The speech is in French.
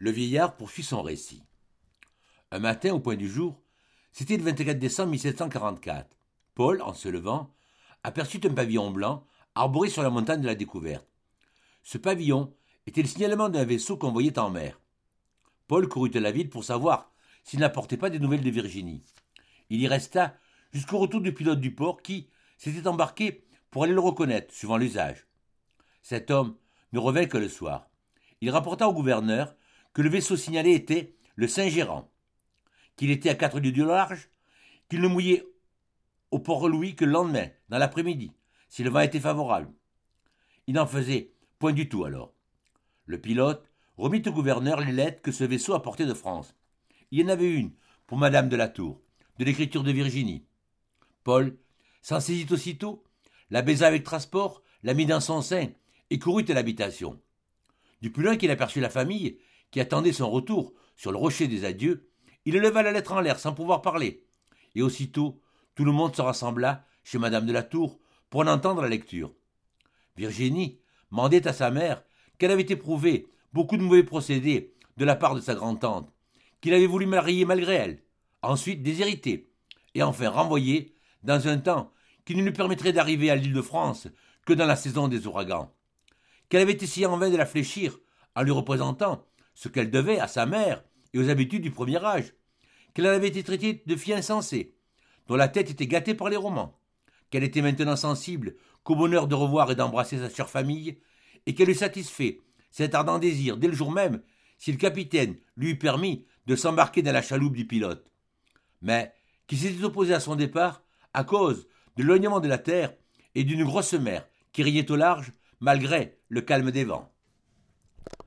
Le vieillard poursuit son récit. Un matin, au point du jour, c'était le 24 décembre 1744. Paul, en se levant, aperçut un pavillon blanc arboré sur la montagne de la Découverte. Ce pavillon était le signalement d'un vaisseau qu'on voyait en mer. Paul courut à la ville pour savoir s'il n'apportait pas des nouvelles de Virginie. Il y resta jusqu'au retour du pilote du port qui s'était embarqué pour aller le reconnaître, suivant l'usage. Cet homme ne revint que le soir. Il rapporta au gouverneur que le vaisseau signalé était le Saint-Gérant, qu'il était à 4 lieues du large, qu'il ne mouillait au Port-Louis que le lendemain, dans l'après-midi, si le vent était favorable. Il n'en faisait point du tout alors. Le pilote remit au gouverneur les lettres que ce vaisseau apportait de France. Il y en avait une pour Madame de la Tour, de l'écriture de Virginie. Paul s'en saisit aussitôt, la baisa avec transport, la mit dans son sein et courut à l'habitation. Du plus loin qu'il aperçut la famille, qui attendait son retour sur le rocher des adieux, il éleva la lettre en l'air sans pouvoir parler. Et aussitôt, tout le monde se rassembla chez Madame de la Tour pour en entendre la lecture. Virginie mandait à sa mère qu'elle avait éprouvé beaucoup de mauvais procédés de la part de sa grand-tante, qu'il avait voulu marier malgré elle, ensuite déshériter, et enfin renvoyer dans un temps qui ne lui permettrait d'arriver à l'île de France que dans la saison des ouragans, qu'elle avait essayé en vain de la fléchir en lui représentant ce qu'elle devait à sa mère et aux habitudes du premier âge, qu'elle avait été traitée de fille insensée, dont la tête était gâtée par les romans, qu'elle était maintenant sensible qu'au bonheur de revoir et d'embrasser sa chère famille, et qu'elle eût satisfait cet ardent désir dès le jour même si le capitaine lui eût permis de s'embarquer dans la chaloupe du pilote, mais qui s'était opposé à son départ à cause de l'éloignement de la terre et d'une grosse mer qui riait au large malgré le calme des vents.